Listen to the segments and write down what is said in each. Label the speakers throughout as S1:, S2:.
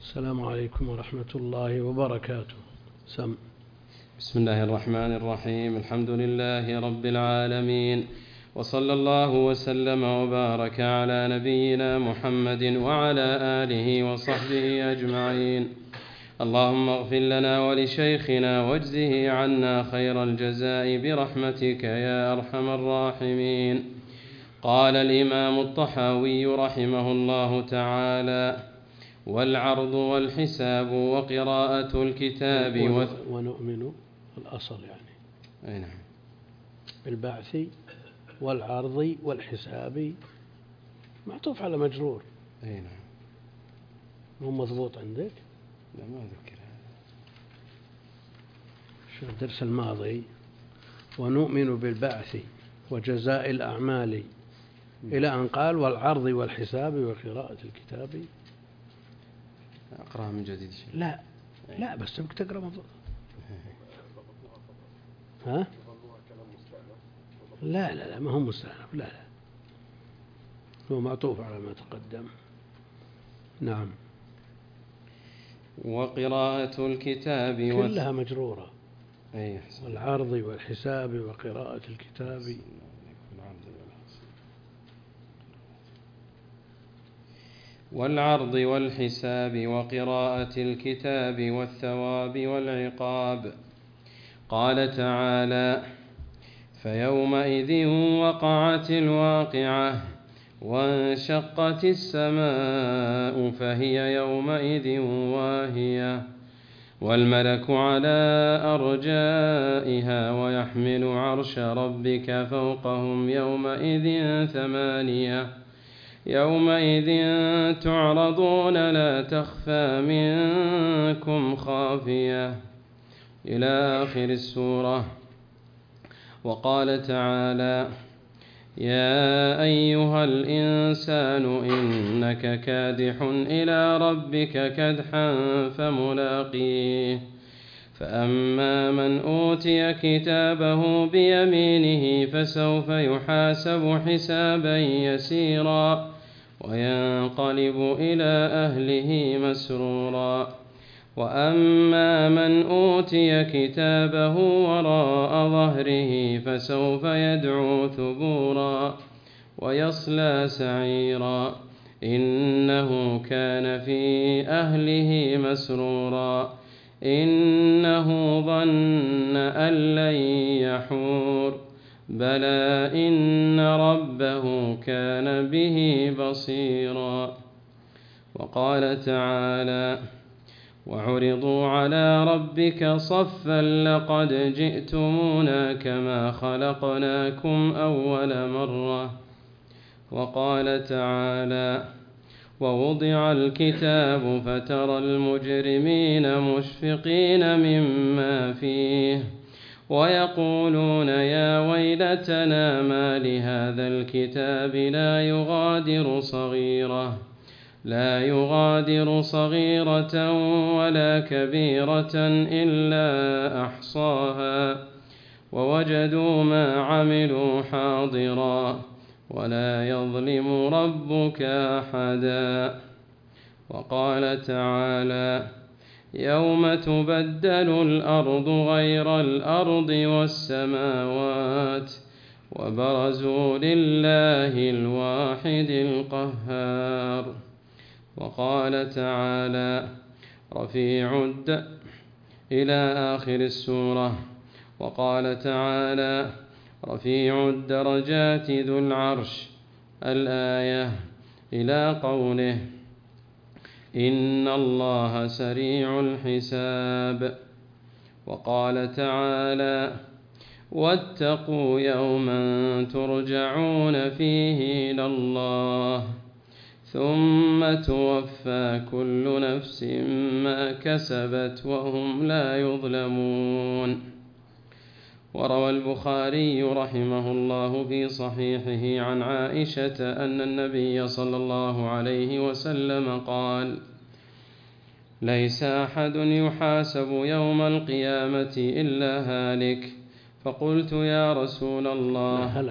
S1: السلام عليكم ورحمة الله وبركاته.
S2: بسم الله الرحمن الرحيم. الحمد لله رب العالمين، وصلى الله وسلم وبارك على نبينا محمد وعلى آله وصحبه أجمعين. اللهم اغفر لنا ولشيخنا واجزه عنا خير الجزاء برحمتك يا أرحم الراحمين. قال الإمام الطحاوي رحمه الله تعالى: والعرض والحساب وقراءة الكتاب
S1: ونؤمن الأصل يعني
S2: أي نعم.
S1: بالبعث والعرض والحساب معطوف على مجرور.
S2: أي نعم.
S1: مو مضبوط عندك؟
S2: لا ما أذكر هذا.
S1: شو الدرس الماضي؟ ونؤمن بالبعث وجزاء الأعمال إلى أن قال والعرض والحساب وقراءة الكتاب.
S2: أقرأها من جديد شيء.
S1: لا بس تبقى تقرأ مضبوط. ها؟ لا ما هو مستأنف. لا هو معطوف على ما تقدم. نعم.
S2: وقراءة الكتاب
S1: كلها مجرورة.
S2: أي
S1: والعرض والحساب وقراءة الكتاب.
S2: والعرض والحساب وقراءة الكتاب والثواب والعقاب. قال تعالى: فيومئذ وقعت الواقعة وانشقت السماء فهي يومئذ واهية والملك على أرجائها ويحمل عرش ربك فوقهم يومئذ ثمانية يومئذ تعرضون لا تخفى منكم خافية إلى آخر السورة. وقال تعالى: يا أيها الإنسان إنك كادح إلى ربك كدحا فملاقيه فأما من أوتي كتابه بيمينه فسوف يحاسب حسابا يسيرا وينقلب إلى أهله مسرورا وأما من أوتي كتابه وراء ظهره فسوف يدعو ثبورا ويصلى سعيرا إنه كان في أهله مسرورا إنه ظن أن لن يحور بلى إن ربه كان به بصيرا. وقال تعالى: وعرضوا على ربك صفا لقد جئتمونا كما خلقناكم أول مرة. وقال تعالى: ووضع الكتاب فترى المجرمين مشفقين مما فيه ويقولون يا ويلتنا ما لهذا الكتاب لا يغادر صغيرة ولا كبيرة إلا أحصاها ووجدوا ما عملوا حاضرا ولا يظلم ربك أحدا. وقال تعالى: يوم تبدل الأرض غير الأرض والسماوات وبرزوا لله الواحد القهار. وقال تعالى: إلى آخر السورة. وقال تعالى: رفيع الدرجات ذو العرش الآية إلى قوله: إن الله سريع الحساب. وقال تعالى: واتقوا يوما ترجعون فيه إلى الله ثم توفى كل نفس ما كسبت وهم لا يظلمون. وروى البخاري رحمه الله في صحيحه عن عائشة أن النبي صلى الله عليه وسلم قال: ليس أحد يحاسب يوم القيامة إلا هالك. فقلت يا رسول الله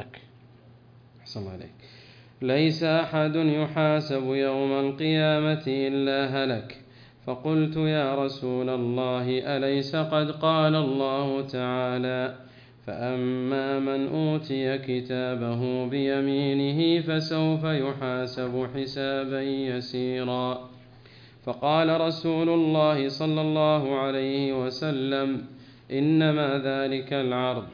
S2: ليس أحد يحاسب يوم القيامة إلا هلك. فقلت يا رسول الله أليس قد قال الله تعالى فأما من أوتي كتابه بيمينه فسوف يحاسب حسابا يسيرا. فقال رسول الله صلى الله عليه وسلم إنما ذلك العرض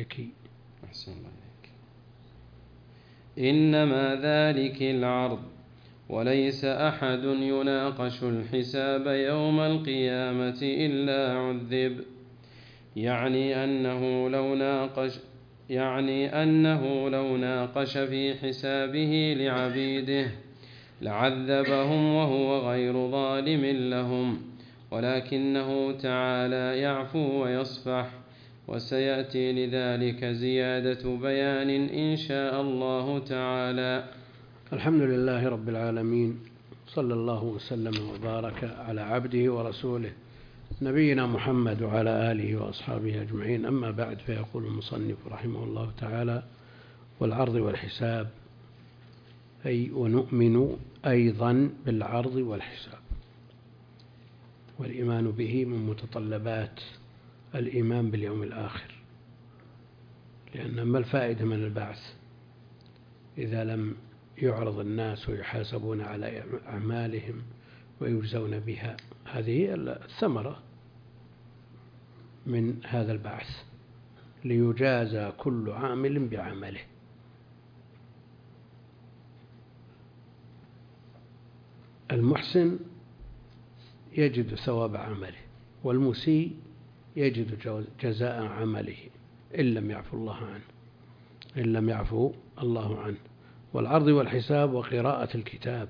S2: إنما ذلك العرض وليس أحد يناقش الحساب يوم القيامة إلا عذب، يعني أنه لو ناقش في حسابه لعبيده لعذبهم وهو غير ظالم لهم، ولكنه تعالى يعفو ويصفح، وسيأتي لذلك زيادة بيان إن شاء الله تعالى.
S1: الحمد لله رب العالمين، صلى الله وسلم وبارك على عبده ورسوله نبينا محمد وعلى آله وأصحابه أجمعين. أما بعد، فيقول المصنف رحمه الله تعالى: والعرض والحساب، أي ونؤمن أيضا بالعرض والحساب، والإيمان به من متطلبات الإيمان باليوم الآخر، لأن ما الفائدة من البعث إذا لم يعرض الناس ويحاسبون على أعمالهم ويجزون بها؟ هذه الثمرة من هذا البعث، ليجازى كل عامل بعمله. المحسن يجد ثواب عمله، والمسيء يجد جزاء عمله إن لم يعفو الله عنه. والعرض والحساب وقراءة الكتاب،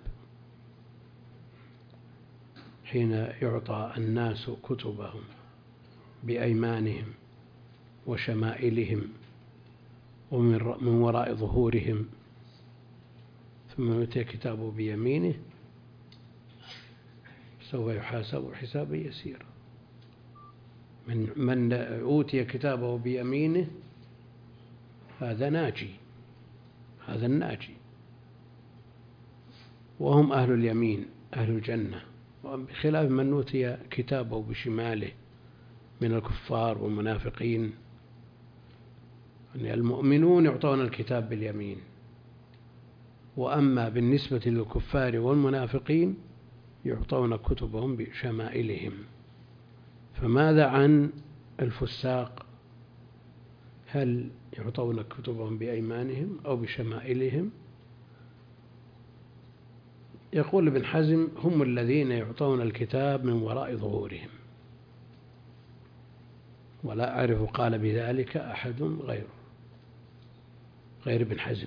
S1: حين يعطى الناس كتبهم بأيمانهم وشمائلهم ومن وراء ظهورهم، ثم يؤتي كتابه بيمينه سوف يحاسب حسابا يسيرا. من أوتي كتابه بيمينه هذا ناجي، هذا الناجي، وهم أهل اليمين أهل الجنة، بخلاف من أوتي كتابه بشماله من الكفار والمنافقين. يعني المؤمنون يعطون الكتاب باليمين، وأما بالنسبة للكفار والمنافقين يعطون كتبهم بشمائلهم. فماذا عن الفساق؟ هل يعطون كتبهم بأيمانهم أو بشمائلهم؟ يقول ابن حزم: هم الذين يعطون الكتاب من وراء ظهورهم، ولا أعرف قال بذلك أحد غير ابن حزم.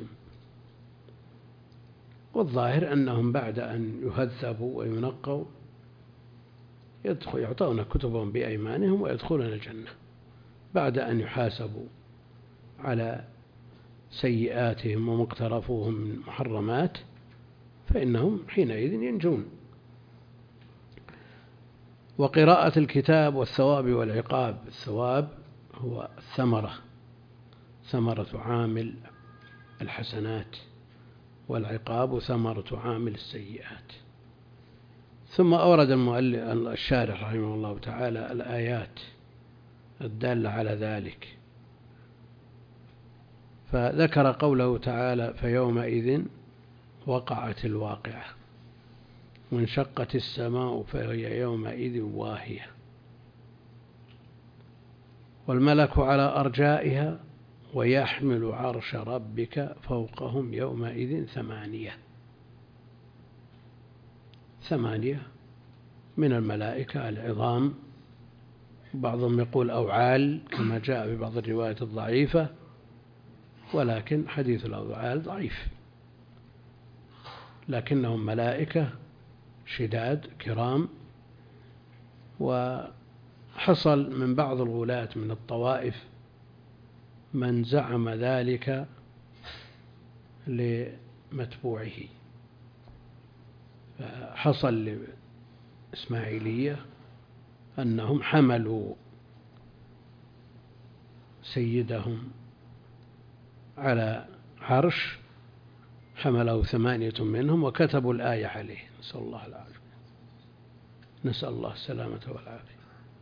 S1: والظاهر أنهم بعد أن يهذبوا وينقوا يعطون كتبهم بأيمانهم ويدخلون الجنة بعد أن يحاسبوا على سيئاتهم وما اقترفوه من محرمات، فإنهم حينئذ ينجون. وقراءة الكتاب والثواب والعقاب، الثواب هو ثمرة عامل الحسنات، والعقاب ثمرة عامل السيئات. ثم أورد الشارح رحمه الله تعالى الآيات الدالة على ذلك، فذكر قوله تعالى: فيومئذ وقعت الواقعة وانشقت السماء فهي يومئذ واهية والملك على أرجائها ويحمل عرش ربك فوقهم يومئذ ثمانية من الملائكة العظام، بعضهم يقول أوعال كما جاء في بعض الروايات الضعيفة، ولكن حديث الأوعال ضعيف، لكنهم ملائكة شداد كرام. وحصل من بعض الغلاة من الطوائف من زعم ذلك لمتبوعه، فحصل لإسماعيلية أنهم حملوا سيدهم على عرش، حمله 8 منهم وكتبوا الآية عليه، نسأل الله العافية. نسأل الله السلامة والعافية.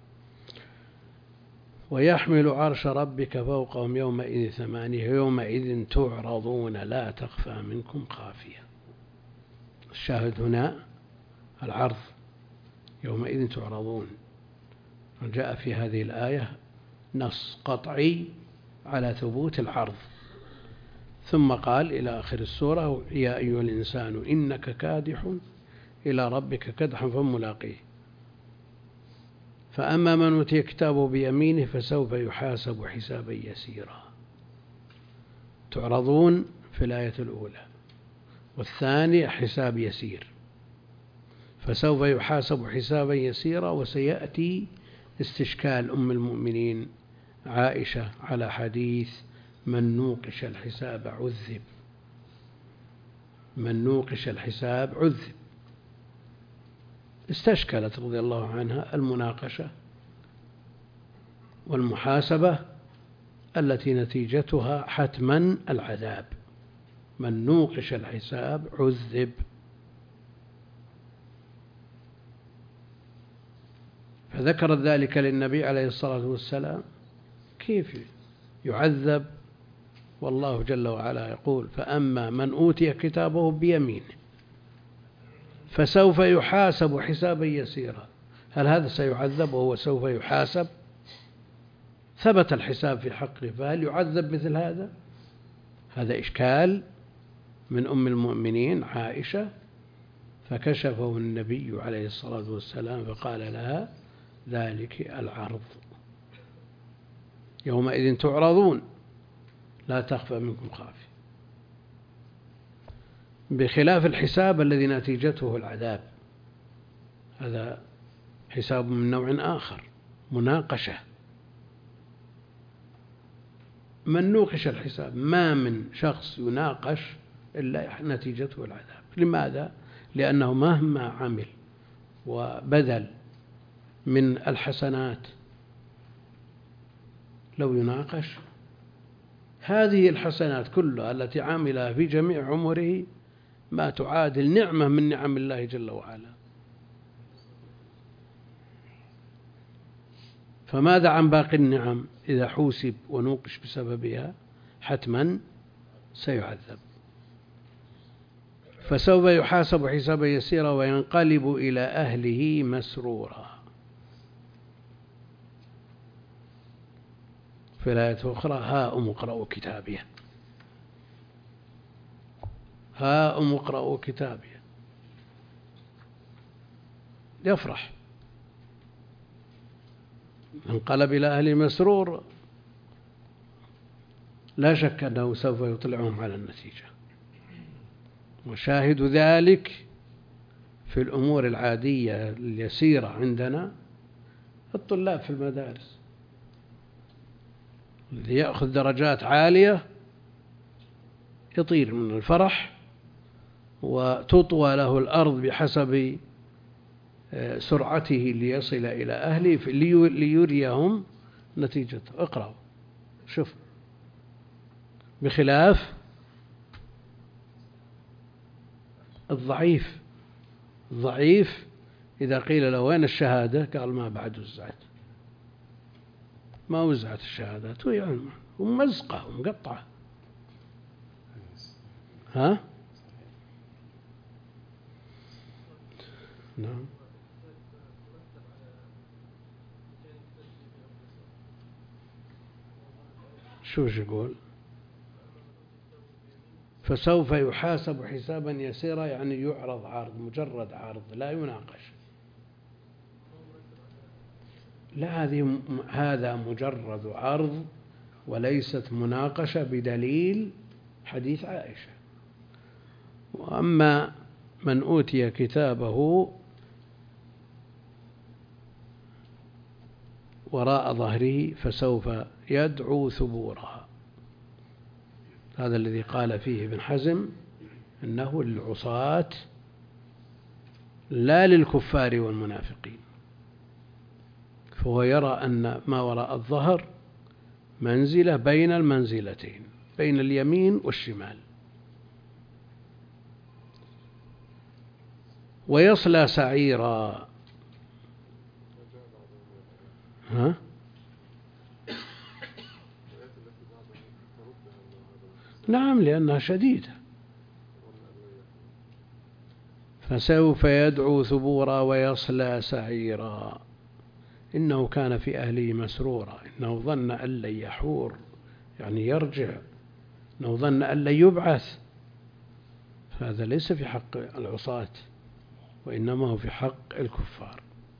S1: ويحمل عرش ربك فوقهم يومئذ 8 يومئذ تعرضون لا تخفى منكم خافية. الشاهد هنا العرض، يومئذ تعرضون. جاء في هذه الآية نص قطعي على ثبوت العرض، ثم قال إلى آخر السورة: يا أيها الإنسان إنك كادح إلى ربك كدحا فملاقيه فأما من أوتي كتابه بيمينه فسوف يحاسب حسابا يسيرا. تعرضون في الآية الأولى، والثانية حساب يسير، فسوف يحاسب حسابا يسيرا. وسيأتي استشكال أم المؤمنين عائشة على حديث من نوقش الحساب عذب. من نوقش الحساب عذب. استشكلت رضي الله عنها المناقشة والمحاسبة التي نتيجتها حتما العذاب. من نوقش الحساب عذب. فذكرت ذلك للنبي عليه الصلاة والسلام، كيف يعذب والله جل وعلا يقول: فأما من أوتي كتابه بيمينه فسوف يحاسب حسابا يسيرا. هل هذا سيعذب وهو سوف يحاسب؟ ثبت الحساب في حقه، فهل يعذب مثل هذا؟ هذا إشكال من أم المؤمنين عائشة، فكشفه النبي عليه الصلاة والسلام فقال لها: ذلك العرض، يومئذ تعرضون لا تخفى منكم خافية. بخلاف الحساب الذي نتيجته العذاب، هذا حساب من نوع آخر، مناقشة. من نوقش الحساب، ما من شخص يناقش إلا نتيجته العذاب. لماذا؟ لأنه مهما عمل وبذل من الحسنات لو يناقش، هذه الحسنات كلها التي عملها في جميع عمره ما تعادل نعمة من نعم الله جل وعلا. فماذا عن باقي النعم؟ إذا حوسب ونوقش بسببها حتما سيعذب. فسوف يحاسب حسابا يسيرا وينقلب إلى أهله مسرورا. في الآية الأخرى: هاؤم اقرءوا كتابيه. هاؤم اقرءوا كتابيه. يفرح، انقلب إلى أهله مسرور، لا شك أنه سوف يطلعهم على النتيجة. وشاهد ذلك في الأمور العادية اليسيرة عندنا، الطلاب في المدارس الذي يأخذ درجات عالية يطير من الفرح وتطوى له الأرض بحسب سرعته ليصل إلى أهله ليريهم نتيجته. اقرأوا شوف. بخلاف الضعيف إذا قيل له وين الشهادة قال ما بعد وزعت. ما وزعت الشهادات ومزقة ومقطعة. ها؟ نعم. شو يقول؟ فسوف يحاسب حسابا يسيرا، يعني يعرض عرض، مجرد عرض لا يناقش. لا، هذا مجرد عرض وليست مناقشة بدليل حديث عائشة. وأما من أوتي كتابه وراء ظهره فسوف يدعو ثبورا. هذا الذي قال فيه ابن حزم إنه للعصاة لا للكفار والمنافقين. فهو يرى أن ما وراء الظهر منزلة بين المنزلتين، بين اليمين والشمال. ويصلى سعيرا، ها؟ نعم، لأنها شديدة. فسوف يدعو ثبورا ويصلى سعيرا إنه كان في أهله مسرورا إنه ظن أن لن يحور، يعني يرجع، إنه ظن أن لن يبعث. فهذا ليس في حق العصاة، وإنما هو في حق الكفار.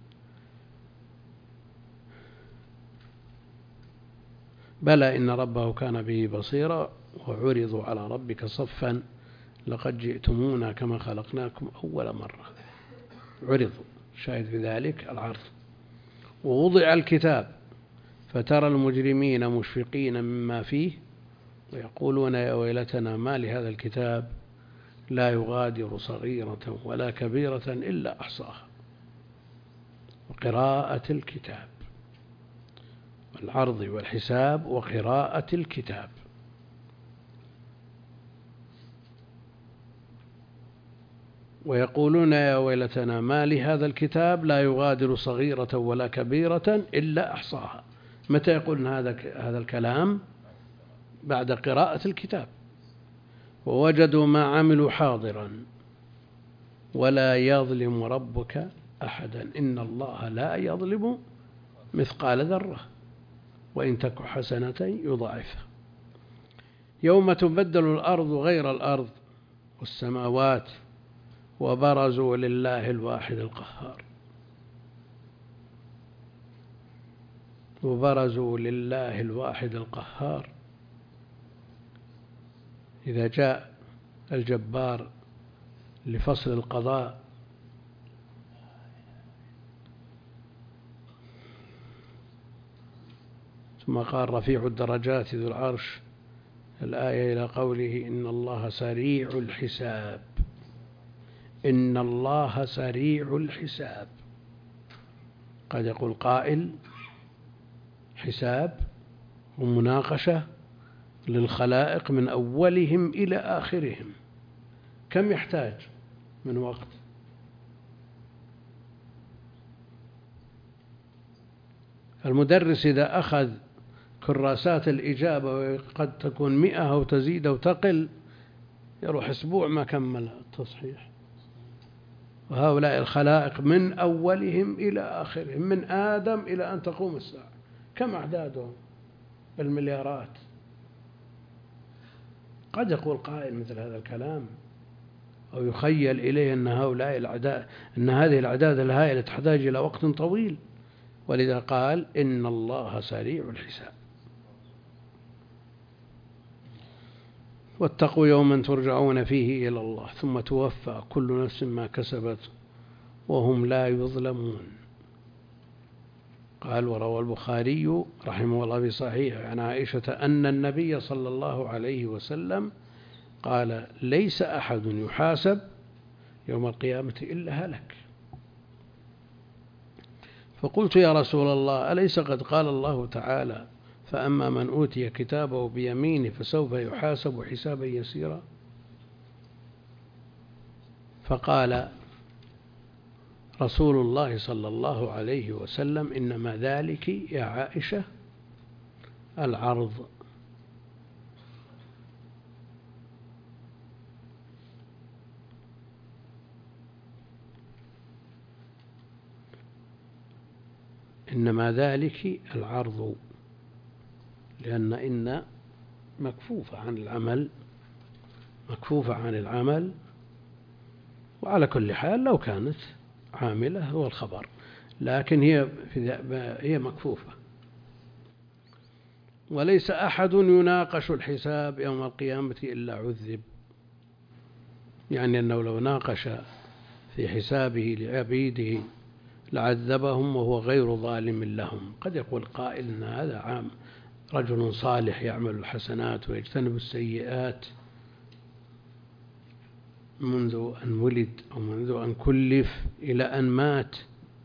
S1: بلى إن ربه كان به بصيرا وعرضوا على ربك صفا لقد جئتمونا كما خلقناكم أول مرة. عرضوا، شاهد في ذلك العرض. ووضع الكتاب فترى المجرمين مشفقين مما فيه ويقولون يا ويلتنا ما لهذا الكتاب لا يغادر صغيرة ولا كبيرة إلا أحصاها. وقراءة الكتاب، والعرض والحساب وقراءة الكتاب. ويقولون يا ويلتنا ما لهذا الكتاب لا يغادر صغيرة ولا كبيرة إلا أحصاها. متى يقولون هذا الكلام؟ بعد قراءة الكتاب. ووجدوا ما عملوا حاضرا ولا يظلم ربك أحدا إن الله لا يظلم مثقال ذرة وإن تك حسنة يضاعفها. يوم تبدل الأرض غير الأرض والسماوات وبرزوا لله الواحد القهار. وبرزوا لله الواحد القهار. إذا جاء الجبار لفصل القضاء ثم قال رفيع الدرجات ذو العرش الآية إلى قوله إن الله سريع الحساب. إن الله سريع الحساب. قد يقول قائل حساب ومناقشة للخلائق من أولهم إلى آخرهم، كم يحتاج من وقت؟ المدرس إذا أخذ كراسات الإجابة وقد تكون 100 أو تزيد أو تقل يروح أسبوع ما كمل التصحيح. وهؤلاء الخلائق من أولهم إلى آخرهم، من آدم إلى أن تقوم الساعة، كم أعدادهم؟ بالمليارات. قد يقول قائل مثل هذا الكلام أو يخيل إليه أن هؤلاء الأعداد، أن هذه الأعداد الهائلة تحتاج إلى وقت طويل، ولذا قال إن الله سريع الحساب. واتقوا يوما ترجعون فيه إلى الله ثم توفى كل نفس ما كسبت وهم لا يظلمون. قال وروى البخاري رحمه الله في صحيحه عن عائشة أن النبي صلى الله عليه وسلم قال ليس أحد يحاسب يوم القيامة إلا هلك. فقلت يا رسول الله أليس قد قال الله تعالى فأما من أوتي كتابه بيمينه فسوف يحاسب حسابا يسيرا؟ فقال رسول الله صلى الله عليه وسلم إنما ذلك يا عائشة العرض. إنما ذلك العرض، لأن إن مكفوفة عن العمل، مكفوفة عن العمل. وعلى كل حال لو كانت عاملة هو الخبر، لكن هي مكفوفة. وليس أحد يناقش الحساب يوم القيامة إلا عذب، يعني أنه لو ناقش في حسابه لعبيده لعذبهم وهو غير ظالم لهم. قد يقول قائل إن هذا عام رجل صالح يعمل الحسنات ويجتنب السيئات منذ أن ولد أو منذ أن كلف إلى أن مات،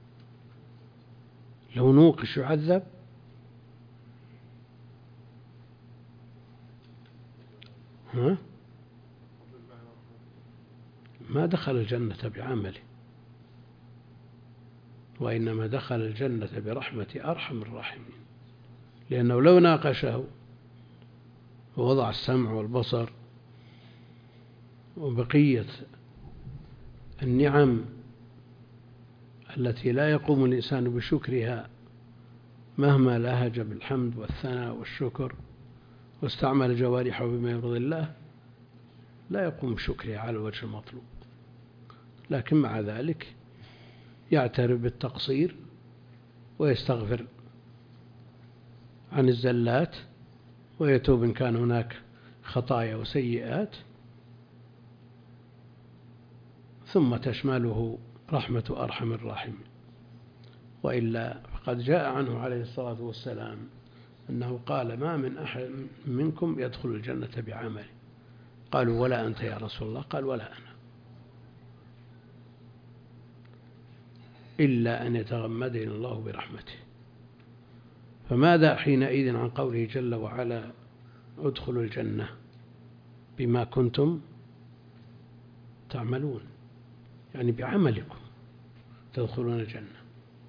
S1: لو نوقش يعذب؟ ما دخل الجنة بعمله، وإنما دخل الجنة برحمة أرحم الراحمين، لأنه لو ناقشه ووضع السمع والبصر وبقية النعم التي لا يقوم الإنسان بشكرها مهما لهج بالحمد والثناء والشكر واستعمل جوارحه بما يرضي الله، لا يقوم بشكرها على الوجه المطلوب، لكن مع ذلك يعترف بالتقصير ويستغفر عن الزلات ويتوب إن كان هناك خطايا وسيئات، ثم تشمله رحمة أرحم الراحمين. وإلا فقد جاء عنه عليه الصلاة والسلام أنه قال: ما من أحد منكم يدخل الجنة بعمله. قالوا: ولا أنت يا رسول الله؟ قال: ولا أنا، إلا أن يتغمدني الله برحمته. فماذا حينئذ عن قوله جل وعلا: ادخلوا الجنة بما كنتم تعملون، يعني بعملكم تدخلون الجنة.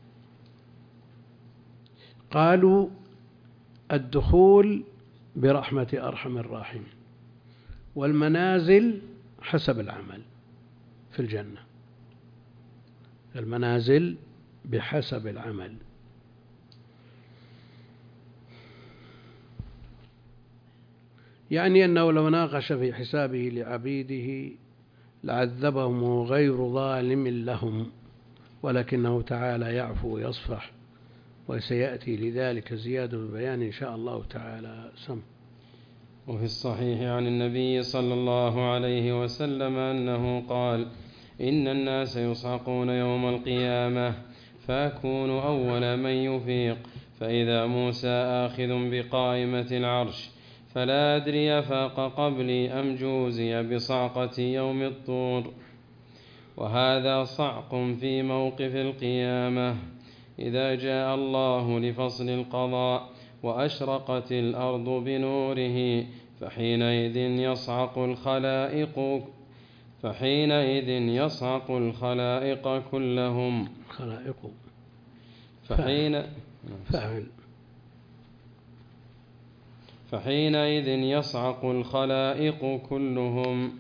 S1: قالوا: الدخول برحمة أرحم الراحمين، والمنازل حسب العمل في الجنة، المنازل بحسب العمل. يعني أنه لو ناقش في حسابه لعبيده لعذبهم غير ظالم لهم، ولكنه تعالى يعفو ويصفح، وسيأتي لذلك زيادة البيان إن شاء الله تعالى. سم.
S2: وفي الصحيح عن النبي صلى الله عليه وسلم أنه قال: إن الناس يصعقون يوم القيامة فأكون أول من يفيق، فإذا موسى آخذ بقائمة العرش، فلا أدري فاق قبلي أم جوزي بصعقة يوم الطور. وهذا صعق في موقف القيامة إذا جاء الله لفصل القضاء وأشرقت الأرض بنوره، فحينئذ يصعق الخلائق كلهم. فحينئذ يصعق الخلائق كلهم.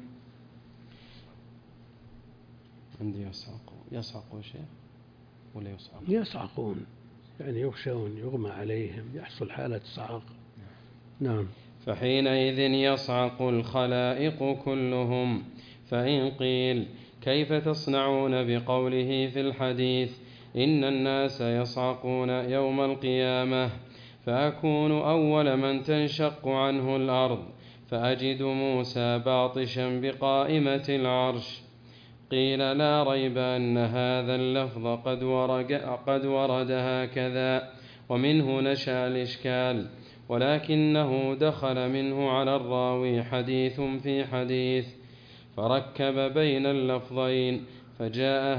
S2: عندي يصعق شيء ولا يصعق؟
S1: يصعقون يعني يخشون، يغمى عليهم، يحصل حالة صعق. نعم.
S2: فحينئذ يصعق الخلائق كلهم. فإن قيل: كيف تصنعون بقوله في الحديث: إن الناس يصعقون يوم القيامة فأكون أول من تنشق عنه الأرض، فأجد موسى باطشا بقائمة العرش؟ قيل: لا ريب أن هذا اللفظ قد ورد هكذا، ومنه نشأ الإشكال، ولكنه دخل منه على الراوي حديث في حديث، فركب بين اللفظين، فجاء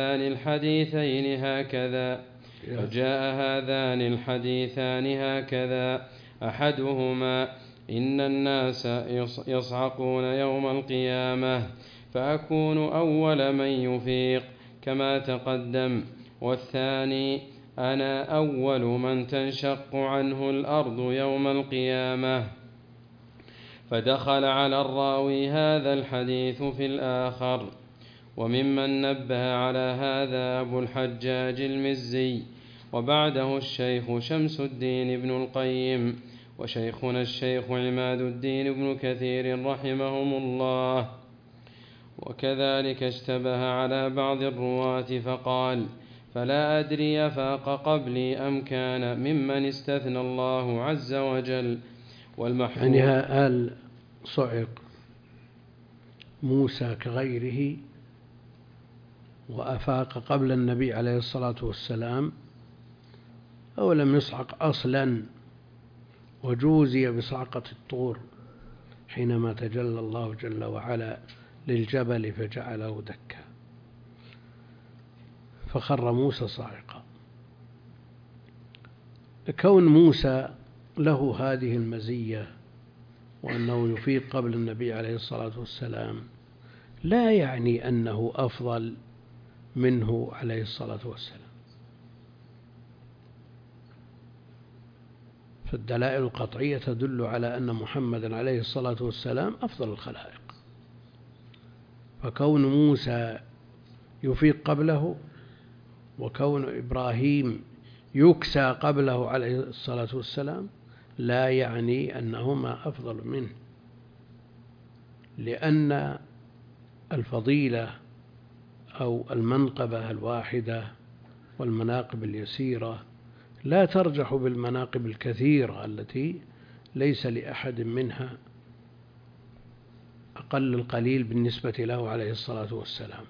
S2: هذان الحديثان هكذا: أحدهما: إن الناس يصعقون يوم القيامة فأكون أول من يفيق كما تقدم، والثاني: أنا أول من تنشق عنه الأرض يوم القيامة. فدخل على الراوي هذا الحديث في الآخر. وممن نبه على هذا أبو الحجاج المزي، وبعده الشيخ شمس الدين بن القيم، وشيخنا الشيخ عماد الدين بن كثير رحمهم الله. وكذلك اشتبه على بعض الرواة فقال: فلا أدري فاق قبلي أم كان ممن استثنى الله عز وجل. والمحفوظ
S1: يعني هل صعق موسى كغيره وأفاق قبل النبي عليه الصلاة والسلام، أو لم يصعق أصلا وجوزي بصعقة الطور حينما تجلى الله جل وعلا للجبل فجعله دكا فخر موسى صاعقا؟ كون موسى له هذه المزية وأنه يفيق قبل النبي عليه الصلاة والسلام لا يعني أنه أفضل منه عليه الصلاة والسلام، فالدلائل القطعية تدل على أن محمدا عليه الصلاة والسلام أفضل الخلائق، فكون موسى يفيق قبله وكون إبراهيم يكسى قبله عليه الصلاة والسلام لا يعني أنهما أفضل منه، لأن الفضيلة أو المنقبة الواحدة والمناقب اليسيرة لا ترجح بالمناقب الكثيرة التي ليس لأحد منها أقل القليل بالنسبة له عليه الصلاة والسلام،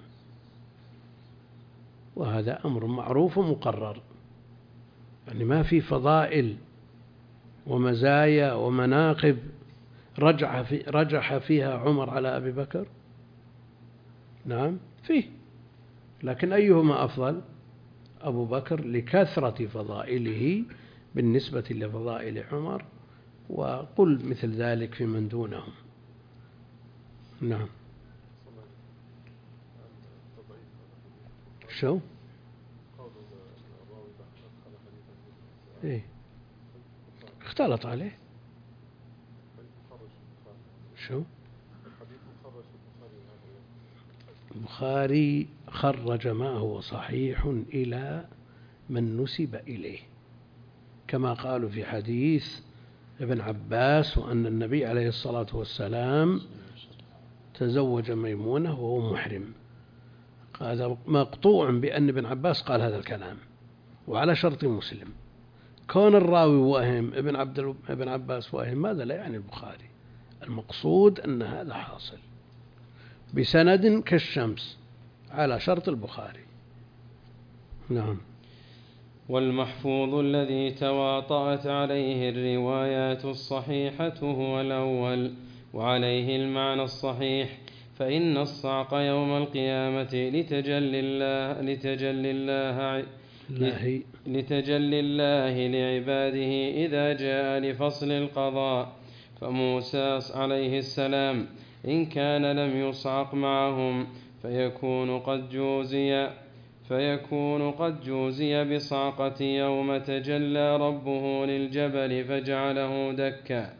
S1: وهذا أمر معروف ومقرر. يعني ما في فضائل ومزايا ومناقب رجح فيها عمر على أبي بكر، نعم فيه، لكن أيهما أفضل؟ أبو بكر لكثرة فضائله بالنسبة لفضائل عمر، وقل مثل ذلك في من دونهم. نعم. شو؟ إيه؟ اختلط عليه. شو؟ البخاري خرج ما هو صحيح إلى من نسب إليه، كما قالوا في حديث ابن عباس وأن النبي عليه الصلاة والسلام تزوج ميمونة وهو محرم. هذا مقطوع بأن ابن عباس قال هذا الكلام وعلى شرط مسلم. كون الراوي وهم ابن عباس وهم، ماذا لا يعني البخاري؟ المقصود أن هذا حاصل بسند كالشمس على شرط البخاري. نعم.
S2: والمحفوظ الذي تواطأت عليه الروايات الصحيحة هو الأول، وعليه المعنى الصحيح، فإن الصعق يوم القيامة لتجلي الله لعباده إذا جاء لفصل القضاء. فموسى عليه السلام إن كان لم يصعق معهم فيكون قد جوزي بصعقة يوم تجلى ربه للجبل فجعله دكا،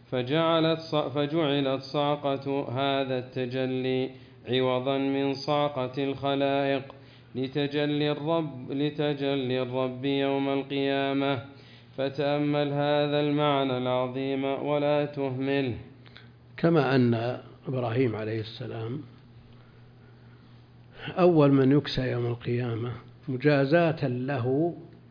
S2: فجعلت صعقة هذا التجلي عوضا من صعقة الخلائق لتجلي الرب يوم القيامة. فتأمل هذا المعنى العظيم ولا تهمله.
S1: كما أن إبراهيم عليه السلام أول من يكسى يوم القيامة مجازاة له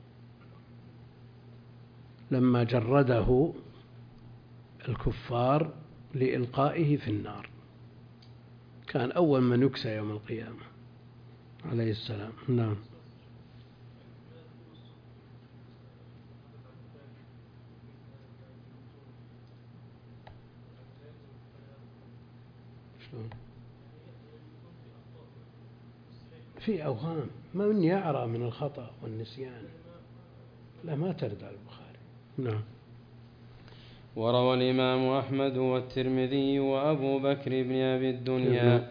S1: لما جرده الكفار لإلقائه في النار، كان أول من يكسى يوم القيامة عليه السلام. نعم. في أوهام من يعرى من الخطأ والنسيان، لا ما ترد على البخاري. نعم.
S2: وروى الإمام أحمد والترمذي وأبو بكر بن أبي الدنيا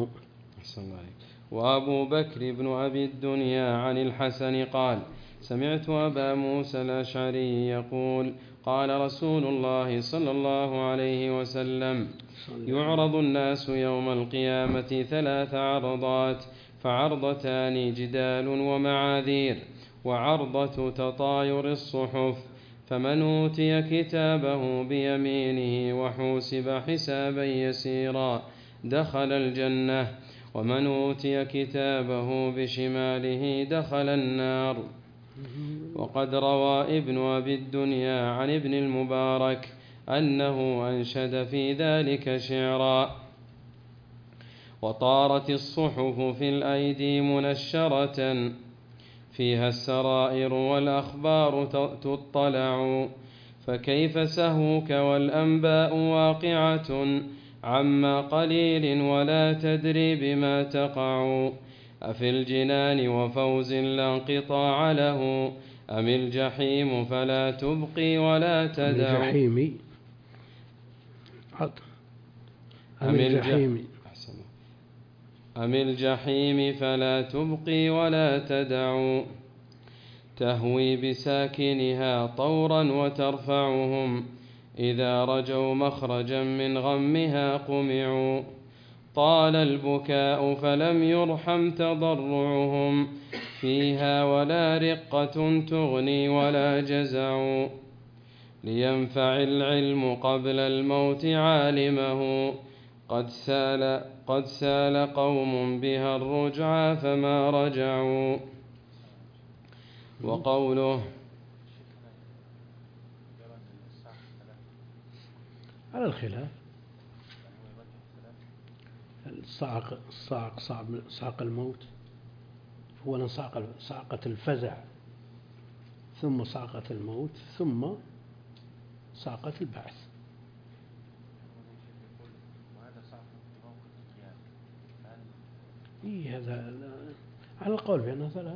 S2: وأبو بكر بن أبي الدنيا عن الحسن قال: سمعت أبا موسى الأشعري يقول: قال رسول الله صلى الله عليه وسلم: يعرض الناس يوم القيامة 3 عرضات، فعرضتان جدال ومعاذير، وعرضة تطاير الصحف، فمن أوتي كتابه بيمينه وحوسب حسابا يسيرا دخل الجنة، ومن أوتي كتابه بشماله دخل النار. وقد روى ابن أبي الدنيا عن ابن المبارك أنه أنشد في ذلك شعرا: وطارت الصحف في الأيدي منشرة، فيها السرائر والأخبار تطلع، فكيف سهوك والأنباء واقعة عما قليل ولا تدري بما تقع، أفي الجنان وفوز لا انقطاع له، أم الجحيم فلا تبقي ولا تدع. أم الجحيم فلا تبقي ولا تدع. تهوي بساكنها طورا وترفعهم، إذا رجوا مخرجا من غمها قمعوا. طال البكاء فلم يرحم تضرعهم، فيها ولا رقة تغني ولا جزع. لينفع العلم قبل الموت عالمه، قد سال قوم بها الرجعى فما رجعوا. وقوله
S1: على الخلاف، الصعق صعق الموت، أولا صعقة الفزع، ثم صعقة الموت، ثم صعقة البعث. هذا على القول بأنها ثلاث،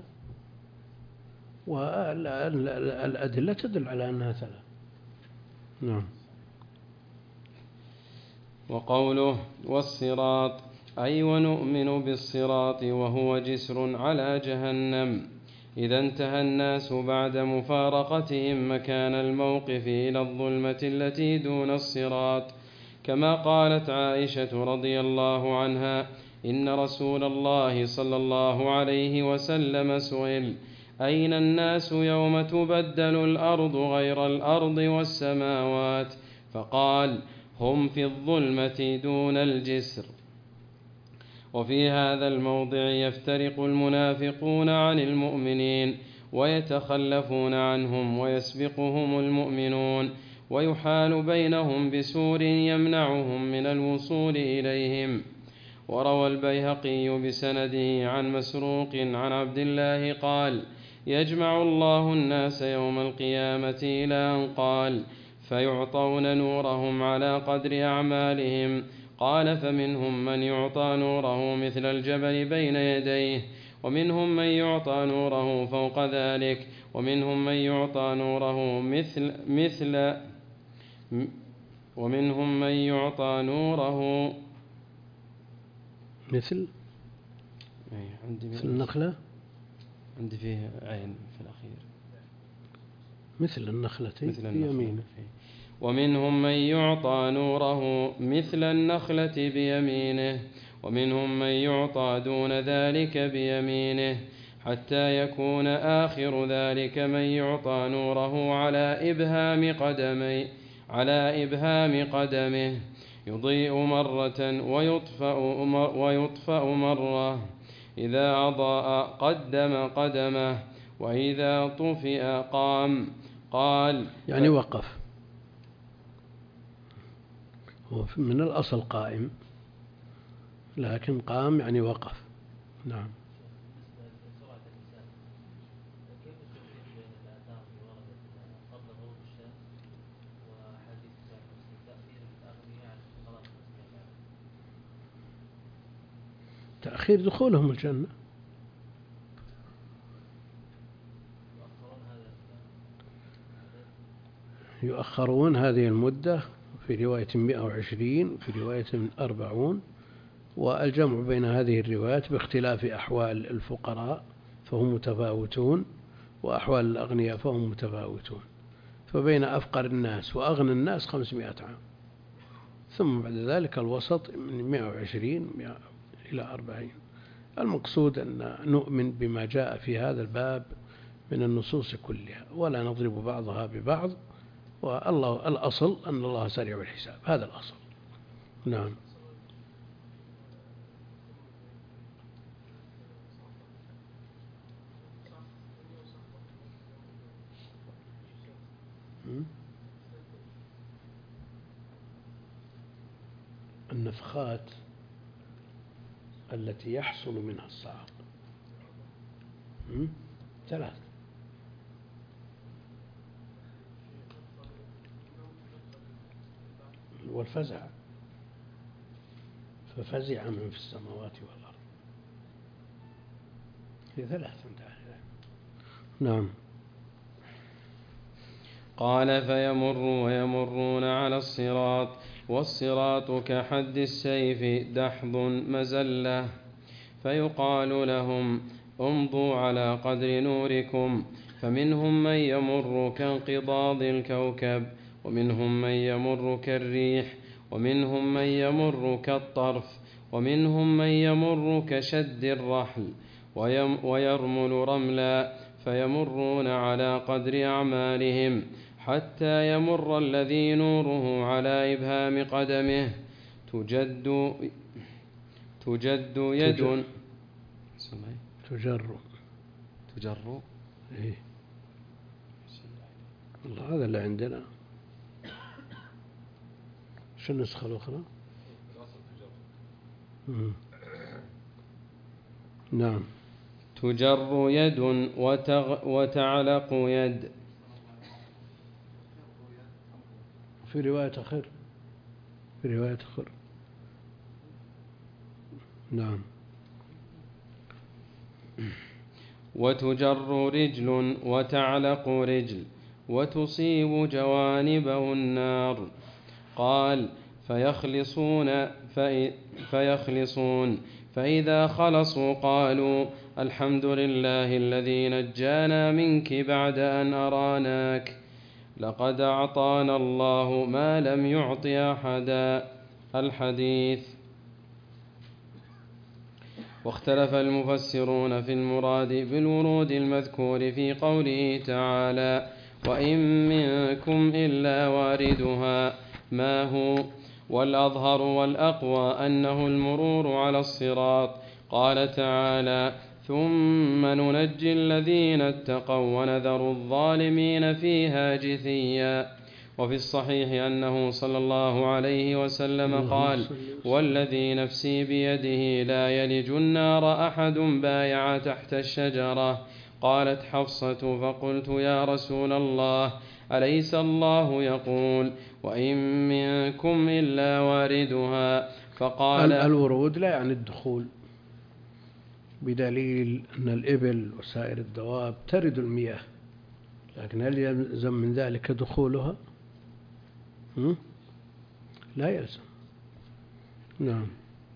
S1: والأدلة تدل على أنها ثلاث. نعم.
S2: وقوله والصراط، أي ونؤمن بالصراط، وهو جسر على جهنم، إذا انتهى الناس بعد مفارقتهم مكان الموقف إلى الظلمة التي دون الصراط، كما قالت عائشة رضي الله عنها: إن رسول الله صلى الله عليه وسلم سئل: أين الناس يوم تبدل الأرض غير الأرض والسماوات؟ فقال: هم في الظلمة دون الجسر. وفي هذا الموضع يفترق المنافقون عن المؤمنين، ويتخلفون عنهم ويسبقهم المؤمنون، ويحال بينهم بسور يمنعهم من الوصول إليهم. وروى البيهقي بسنده عن مسروق عن عبد الله قال: يجمع الله الناس يوم القيامة إلى أن قال: فيعطون نورهم على قدر أعمالهم. قال: فمنهم من يعطى نوره مثل الجبل بين يديه، ومنهم من يعطى نوره فوق ذلك، ومنهم من يعطى نوره ومنهم من يعطى نوره
S1: مثل النخلة،
S2: عندي فيه عين في الأخير،
S1: مثل النخلة بيمينه.
S2: ومنهم من يعطى نوره مثل النخلة بيمينه، ومنهم من يعطى دون ذلك بيمينه، حتى يكون آخر ذلك من يعطى نوره على إبهام قدمه، يضيء مرة ويطفأ مرة، إذا أضاء قدم قدمه، وإذا طفئ قام. قال:
S1: يعني وقف، هو من الأصل قائم، لكن قام يعني وقف. نعم. تأخير دخولهم الجنة، يؤخرون هذه المدة، في رواية 120، في رواية 40، والجمع بين هذه الروايات باختلاف أحوال الفقراء فهم متفاوتون، وأحوال الأغنياء فهم متفاوتون، فبين أفقر الناس وأغنى الناس 500 عام، ثم بعد ذلك الوسط من 120 إلى 40. المقصود أن نؤمن بما جاء في هذا الباب من النصوص كلها، ولا نضرب بعضها ببعض، والله الأصل أن الله سريع الحساب، هذا الأصل. نعم. النفخات التي يحصل منها الصعق 3. والفزع، ففزع من في السماوات والأرض، في 3. نعم.
S2: قال: ويمرون على الصراط، والصراط كحد السيف دحض مزلة، فيقال لهم: امضوا على قدر نوركم، فمنهم من يمر كانقضاض الكوكب، ومنهم من يمر كالريح، ومنهم من يمر كالطرف، ومنهم من يمر كشد الرحل، ويرمل رملا، فيمرون على قدر أعمالهم، حتى يمر الذي نوره على إبهام قدمه تجد يد
S1: تجر إيه. والله هذا اللي عندنا. شو النسخة الأخرى؟ نعم.
S2: تجر يد وتعلق يد.
S1: في رواية أخر. نعم.
S2: وتجر رجل وتعلق رجل وتصيب جوانبه النار. قال فيخلصون فإذا خلصوا قالوا الحمد لله الذي نجانا منك بعد أن أراناك، لقد أعطانا الله ما لم يعط أحدا. الحديث. واختلف المفسرون في المراد بالورود المذكور في قوله تعالى وإن منكم إلا واردها ما هو، والأظهر والأقوى أنه المرور على الصراط. قال تعالى ثم ننجي الذين اتقوا ونذر الظالمين فيها جثيا. وفي الصحيح أنه صلى الله عليه وسلم قال والذي نفسي بيده لا يلج النار أحد بايع تحت الشجرة. قالت حفصة فقلت يا رسول الله أليس الله يقول وإن منكم إلا واردها؟ فقال
S1: الورود لا يعني الدخول، بدليل أن الإبل وسائر الدواب ترد المياه، لكن هل يلزم من ذلك دخولها؟ لا يلزم. نعم.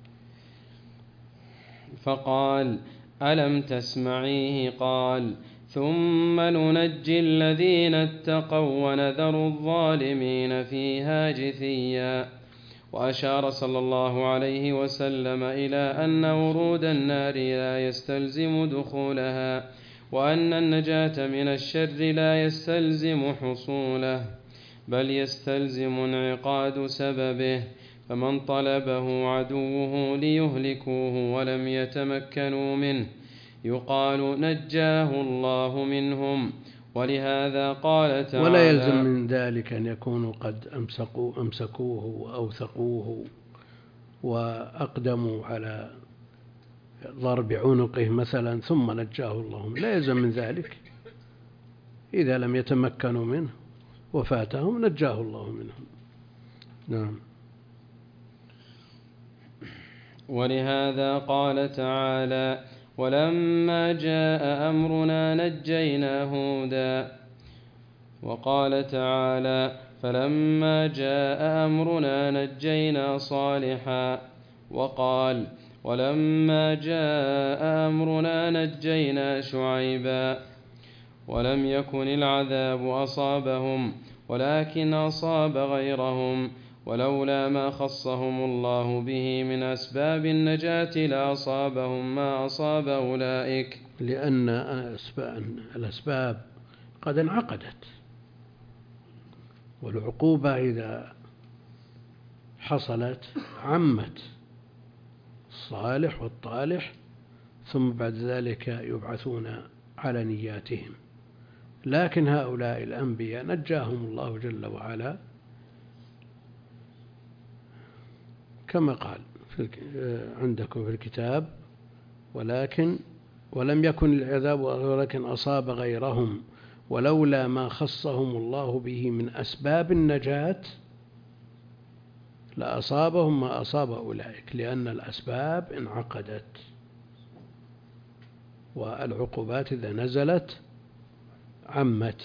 S2: فقال ألم تسمعيه قال ثم ننجي الذين اتقوا ونذر الظالمين فيها جثيا. وأشار صلى الله عليه وسلم إلى أن ورود النار لا يستلزم دخولها، وأن النجاة من الشر لا يستلزم حصوله، بل يستلزم انعقاد سببه. فمن طلبه عدوه ليهلكوه ولم يتمكنوا منه يقال نجاه الله منهم. ولهذا قال تعالى
S1: ولا يلزم من ذلك أن يكونوا قد أمسكوه وأوثقوه وأقدموا على ضرب عنقه مثلا ثم نجاه الله منه، لا يلزم من ذلك. إذا لم يتمكنوا منه وفاتهم نجاه الله منهم. نعم.
S2: ولهذا قال تعالى ولما جاء أمرنا نجينا هودا. وقال تعالى فلما جاء أمرنا نجينا صالحا. وقال ولما جاء أمرنا نجينا شعيبا. ولم يكن العذاب أصابهم ولكن أصاب غيرهم، ولولا ما خصهم الله به من أسباب النجاة لأصابهم ما أصاب أولئك،
S1: لأن الأسباب قد انعقدت، والعقوبة إذا حصلت عمت الصالح والطالح، ثم بعد ذلك يبعثون على نياتهم. لكن هؤلاء الأنبياء نجاهم الله جل وعلا كما قال عندكم في الكتاب ولم يكن العذاب ولكن أصاب غيرهم ولولا ما خصهم الله به من أسباب النجاة لأصابهم ما أصاب أولئك، لأن الأسباب انعقدت، والعقوبات إذا نزلت عمت.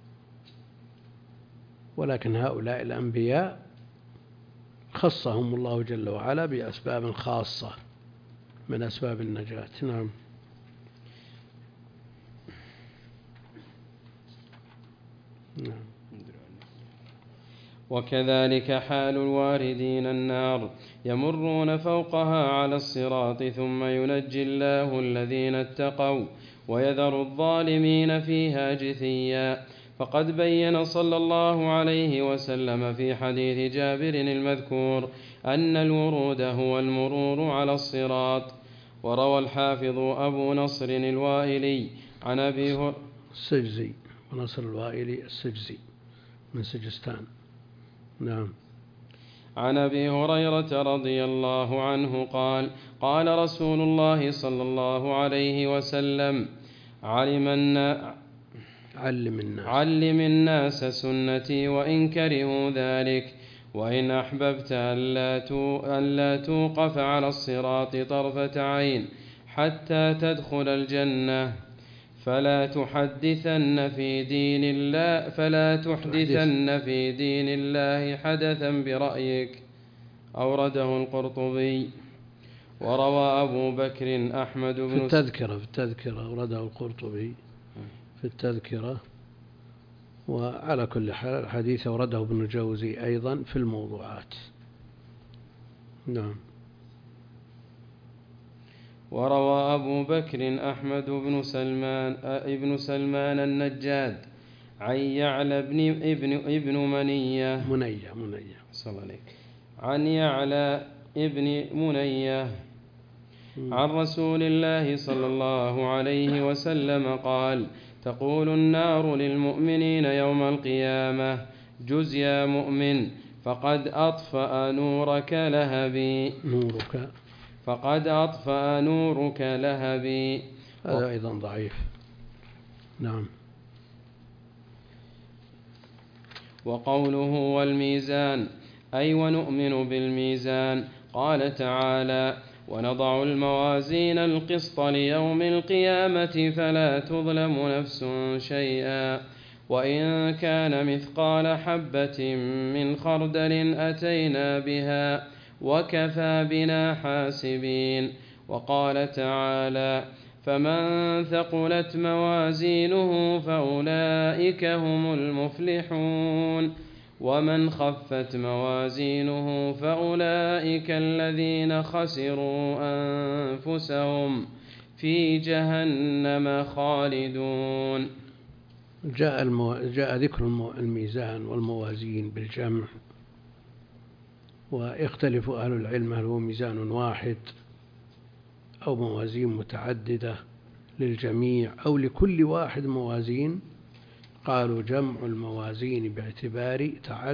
S1: ولكن هؤلاء الأنبياء خصهم الله جل وعلا بأسباب خاصة من أسباب النجاة. نعم.
S2: وكذلك حال الواردين النار يمرون فوقها على الصراط ثم ينجي الله الذين اتقوا ويذر الظالمين فيها جثيا. فقد بين صلى الله عليه وسلم في حديث جابر المذكور أن الورود هو المرور على الصراط. وروى الحافظ أبو نصر الوائلي عن أبي
S1: السجزي، ونصر الوائلي السجزي من سجستان. نعم.
S2: عن أبي هريرة رضي الله عنه قال: قال رسول الله صلى الله عليه وسلم: علم الناس سنتي وإن كرهوا ذلك، وإن أحببت ألا توقف على الصراط طرفة عين حتى تدخل الجنة فلا تحدثن في دين الله حدثا برأيك. أورده القرطبي. وروى أبو بكر أحمد بن
S1: في التذكرة أورده القرطبي في التذكرة. وعلى كل حال الحديث أورده ابن الجوزي أيضا في الموضوعات. نعم.
S2: وروى أبو بكر أحمد ابن سلمان النجاد عن يعلى ابن منية عن يعلى ابن منية عن رسول الله صلى الله عليه وسلم قال: تقول النار للمؤمنين يوم القيامة: جز يا مؤمن فقد أطفأ نورك لهبي.
S1: هذا أيضا ضعيف. نعم.
S2: وقوله والميزان أي ونؤمن بالميزان. قال تعالى: ونضع الموازين القسط ليوم القيامة فلا تظلم نفس شيئا وإن كان مثقال حبة من خردل أتينا بها وكفى بنا حاسبين. وقال تعالى: فمن ثقلت موازينه فأولئك هم المفلحون ومن خفت موازينه فأولئك الذين خسروا أنفسهم في جهنم خالدون.
S1: جاء ذكر الميزان والموازين بالجمع، ويختلف أهل العلم هل هو ميزان واحد أو موازين متعددة للجميع أو لكل واحد موازين. قالوا جمع الموازين باعتبار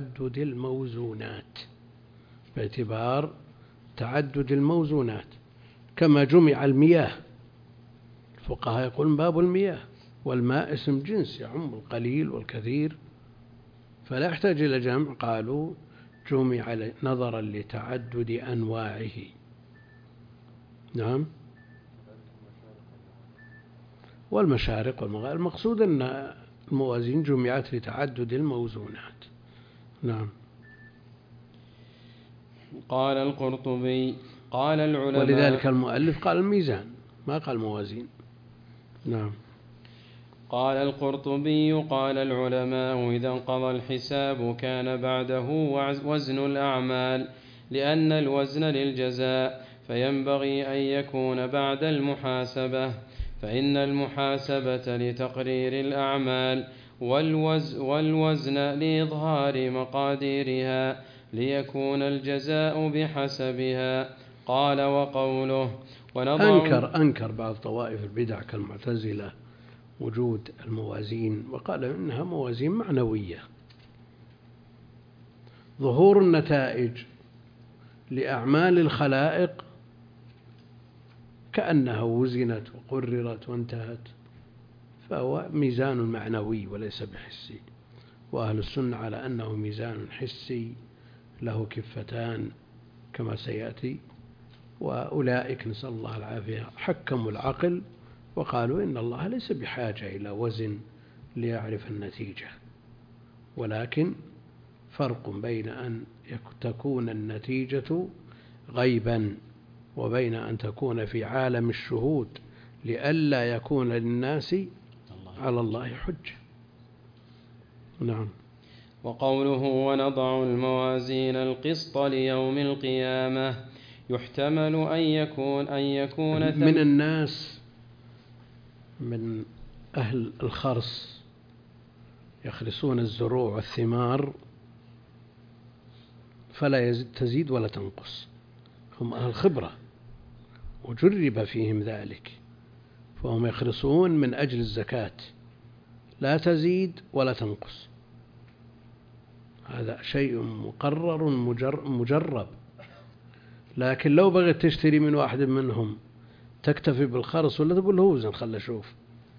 S1: تعدد الموزونات، كما جمع المياه. الفقهاء يقولون باب المياه، والماء اسم جنس يعم القليل والكثير فلا يحتاج إلى جمع. قالوا جمع نظرا لتعدد أنواعه. نعم. والمشارق والمغارب، المقصود أن الموازين جمعت لتعدد الموزونات. نعم.
S2: قال القرطبي: قال العلماء،
S1: ولذلك المؤلف قال الميزان ما قال موازين. نعم.
S2: قال القرطبي: قال العلماء: إذا انقضى الحساب كان بعده وزن الأعمال، لأن الوزن للجزاء، فينبغي أن يكون بعد المحاسبة، فإن المحاسبة لتقرير الأعمال والوزن لإظهار مقاديرها ليكون الجزاء بحسبها. قال: وقوله
S1: أنكر بعض طوائف البدع كالمعتزلة وجود الموازين، وقال إنها موازين معنوية. ظهور النتائج لأعمال الخلائق كأنها وزنت وقررت وانتهت، فهو ميزان معنوي وليس بحسي. وأهل السنة على أنه ميزان حسي له كفتان كما سيأتي. وأولئك نسأل الله العافية حكموا العقل وقالوا إن الله ليس بحاجة إلى وزن ليعرف النتيجة، ولكن فرق بين أن تكون النتيجة غيبا وبين أن تكون في عالم الشهود لئلا يكون للناس على الله حجة. نعم.
S2: وقوله ونضع الموازين القسط ليوم القيامة يحتمل أن يكون
S1: من الناس من أهل الخرص يخرصون الزروع والثمار فلا تزيد ولا تنقص، هم أهل خبرة وجرب فيهم ذلك، فهم يخرصون من أجل الزكاة لا تزيد ولا تنقص، هذا شيء مقرر مجرب. لكن لو بغيت تشتري من واحد منهم تكتفي بالخرص ولا تقول له وزن خل أشوف،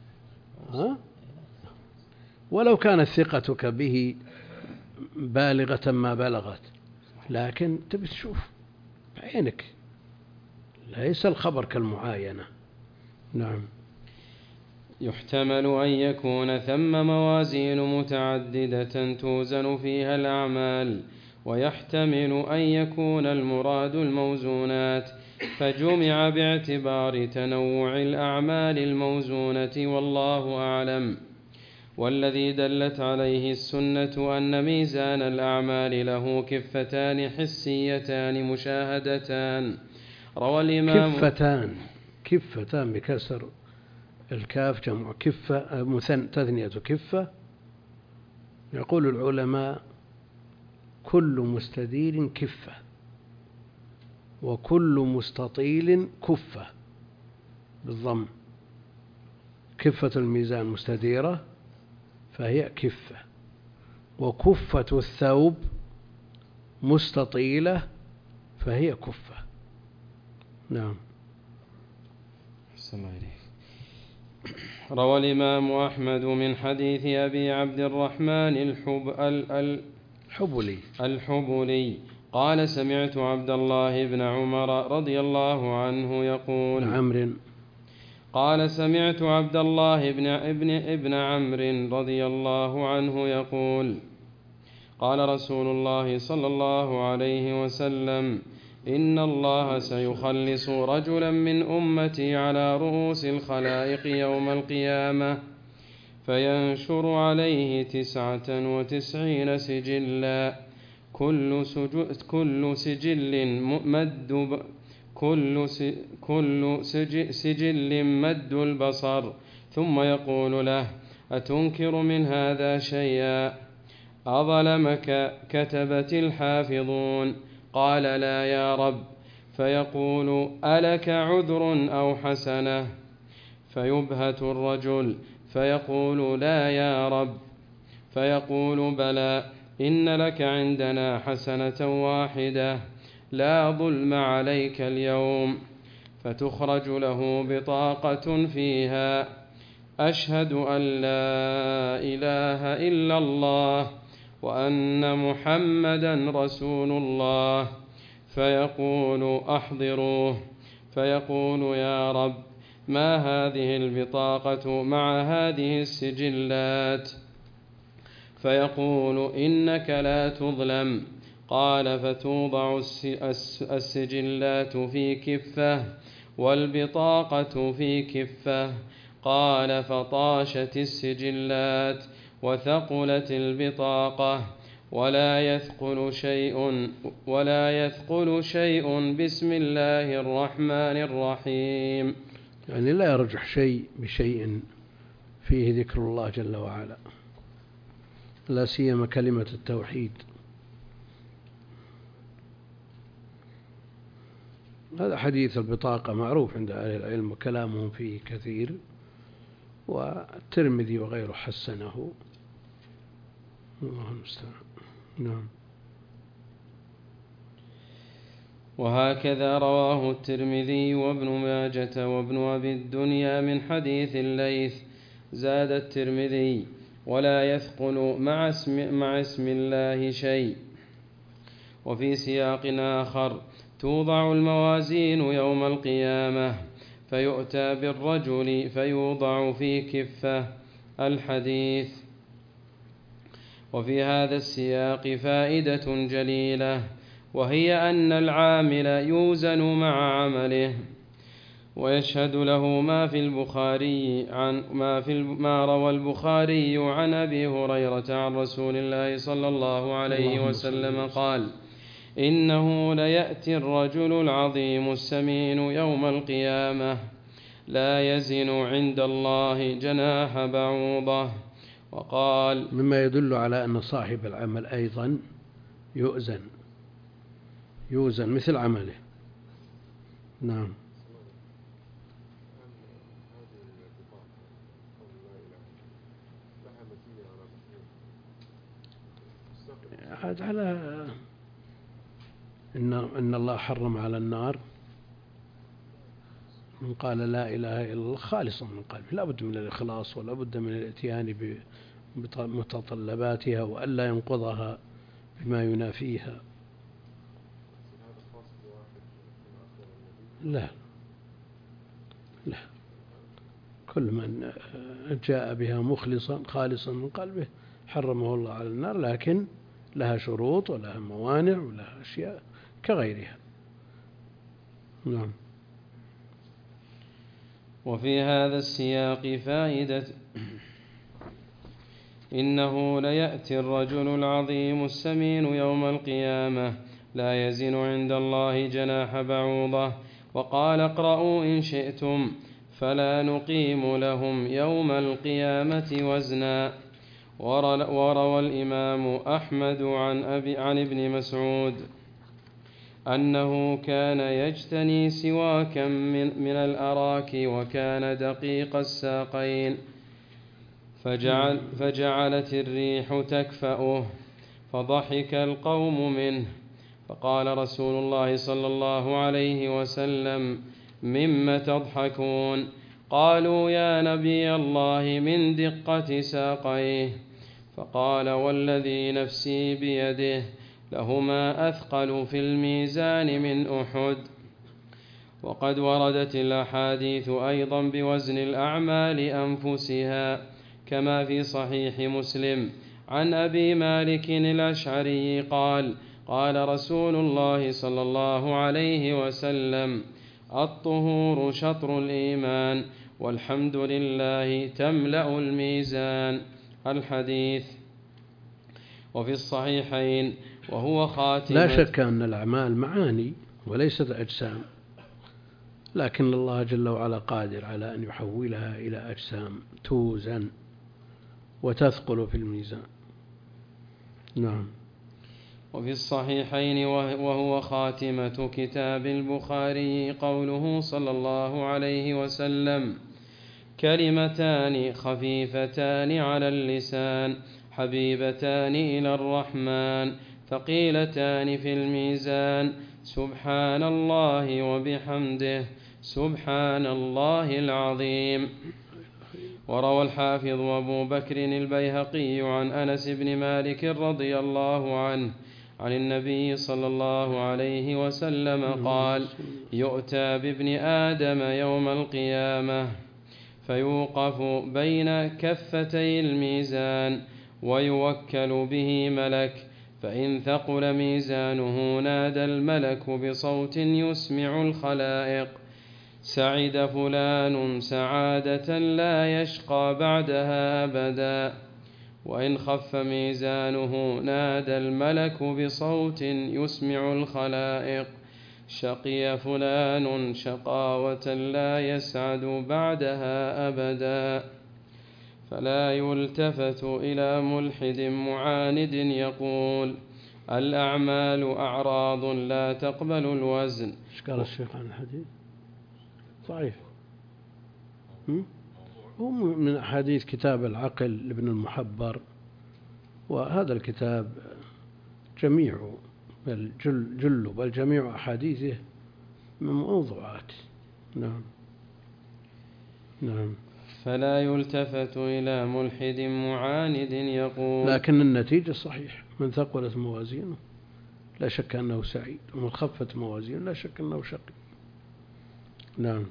S1: ولو كانت ثقتك به بالغة ما بلغت، لكن تبي تشوف بعينك، ليس الخبر كالمعاينة. نعم.
S2: يحتمل أن يكون ثم موازين متعددة توزن فيها الأعمال، ويحتمل أن يكون المراد الموزونات، فجمع باعتبار تنوع الأعمال الموزونة، والله أعلم. والذي دلت عليه السنة أن ميزان الأعمال له كفتان حسيتان مشاهدتان. روى الإمام
S1: كفتان بكسر الكاف جمع كفة، تثنية كفة. يقول العلماء كل مستدير كفة وكل مستطيل كفة بالضم، كفة الميزان مستديرة فهي كفة، وكفة الثوب مستطيلة فهي كفة. نعم.
S2: روى الإمام أحمد من حديث أبي عبد الرحمن الحبلي قال سمعت عبد الله بن عمر رضي الله عنه يقول قال سمعت عبد الله ابن عمرو رضي الله عنه يقول قال رسول الله صلى الله عليه وسلم إن الله سيخلص رجلا من أمتي على رؤوس الخلائق يوم القيامة فينشر عليه 99 سجلا، كل سجل مد البصر، ثم يقول له أتنكر من هذا شيئا؟ أظلمك كتبت الحافظون؟ قال لا يا رب. فيقول ألك عذر أو حسنة؟ فيبهت الرجل فيقول لا يا رب. فيقول بلى، إن لك عندنا حسنة واحدة، لا ظلم عليك اليوم. فتخرج له بطاقة فيها أشهد أن لا إله إلا الله وأن محمدا رسول الله، فيقول أحضروه، فيقول يا رب ما هذه البطاقة مع هذه السجلات؟ فيقول إنك لا تظلم. قال فتوضع السجلات في كفة والبطاقة في كفة. قال فطاشت السجلات وثقلت البطاقة، ولا يثقل شيء بسم الله الرحمن الرحيم.
S1: يعني لا يرجح شيء بشيء فيه ذكر الله جل وعلا، لا سيما كلمة التوحيد. هذا حديث البطاقة معروف عند أهل العلم وكلامهم فيه كثير، والترمذي وغيره حسنه، الله المستعان. نعم.
S2: وهكذا رواه الترمذي وابن ماجة وابن أبي الدنيا من حديث الليث. زاد الترمذي ولا يثقل مع اسم الله شيء. وفي سياق آخر توضع الموازين يوم القيامة فيؤتى بالرجل فيوضع في كفة. الحديث. وفي هذا السياق فائدة جليلة، وهي أن العامل يوزن مع عمله، ويشهد له ما روى البخاري عن أبي هريرة عن رسول الله صلى الله عليه وسلم قال: إنه ليأتي الرجل العظيم السمين يوم القيامة لا يزن عند الله جناح بعوضة. وقال:
S1: مما يدل على أن صاحب العمل أيضا يوزن مثل عمله. نعم. على إن الله حرم على النار من قال لا إله إلا الله خالصا من قلبه، لا بد من الإخلاص ولا بد من الاتيان بمتطلباتها وألا ينقضها بما ينافيها. لا، كل من جاء بها مخلصا خالصا من قلبه حرمه الله على النار، لكن لها شروط ولها موانع ولها أشياء كغيرها. نعم.
S2: وفي هذا السياق فائدة: إنه ليأتي الرجل العظيم السمين يوم القيامة لا يزن عند الله جناح بعوضة. وقال: اقرأوا إن شئتم فلا نقيم لهم يوم القيامة وزنا. وروى الإمام أحمد عن ابن مسعود أنه كان يجتني سواكا من الأراك وكان دقيق الساقين فجعلت الريح تكفأه فضحك القوم منه، فقال رسول الله صلى الله عليه وسلم: مم تضحكون؟ قالوا: يا نبي الله من دقة ساقيه. فقال: والذي نفسي بيده لهما أثقل في الميزان من أحد. وقد وردت الأحاديث أيضا بوزن الأعمال أنفسها، كما في صحيح مسلم عن أبي مالك الأشعري قال: قال رسول الله صلى الله عليه وسلم: الطهور شطر الإيمان والحمد لله تملأ الميزان. الحديث. وفي الصحيحين وهو خاتمة.
S1: لا شك أن الأعمال معاني وليست أجسام، لكن الله جل وعلا قادر على أن يحولها إلى أجسام توزن وتثقل في الميزان. نعم.
S2: وفي الصحيحين وهو خاتمة كتاب البخاري قوله صلى الله عليه وسلم: كلمتان خفيفتان على اللسان حبيبتان إلى الرحمن ثقيلتان في الميزان سبحان الله وبحمده سبحان الله العظيم. وروى الحافظ أبو بكر البيهقي عن أنس بن مالك رضي الله عنه عن النبي صلى الله عليه وسلم قال: يؤتى بابن آدم يوم القيامة فيوقف بين كفتي الميزان ويوكل به ملك، فإن ثقل ميزانه نادى الملك بصوت يسمع الخلائق: سعد فلان سعادة لا يشقى بعدها أبدا. وإن خف ميزانه نادى الملك بصوت يسمع الخلائق: شقي فلان شقاوة لا يسعد بعدها أبدا. فلا يلتفت إلى ملحد معاند يقول: الأعمال أعراض لا تقبل الوزن.
S1: ايش قال الشيخ عن الحديث؟ ضعيف. هو من أحاديث كتاب العقل لابن المحبر، وهذا الكتاب جميع بل جميع أحاديثه من موضوعات. نعم.
S2: فلا يلتفت إلى ملحد معاند يقول.
S1: لكن النتيجة صحيح: من ثقلت موازينه لا شك أنه سعيد، ومن خفت موازينه لا شك أنه شقي. نعم.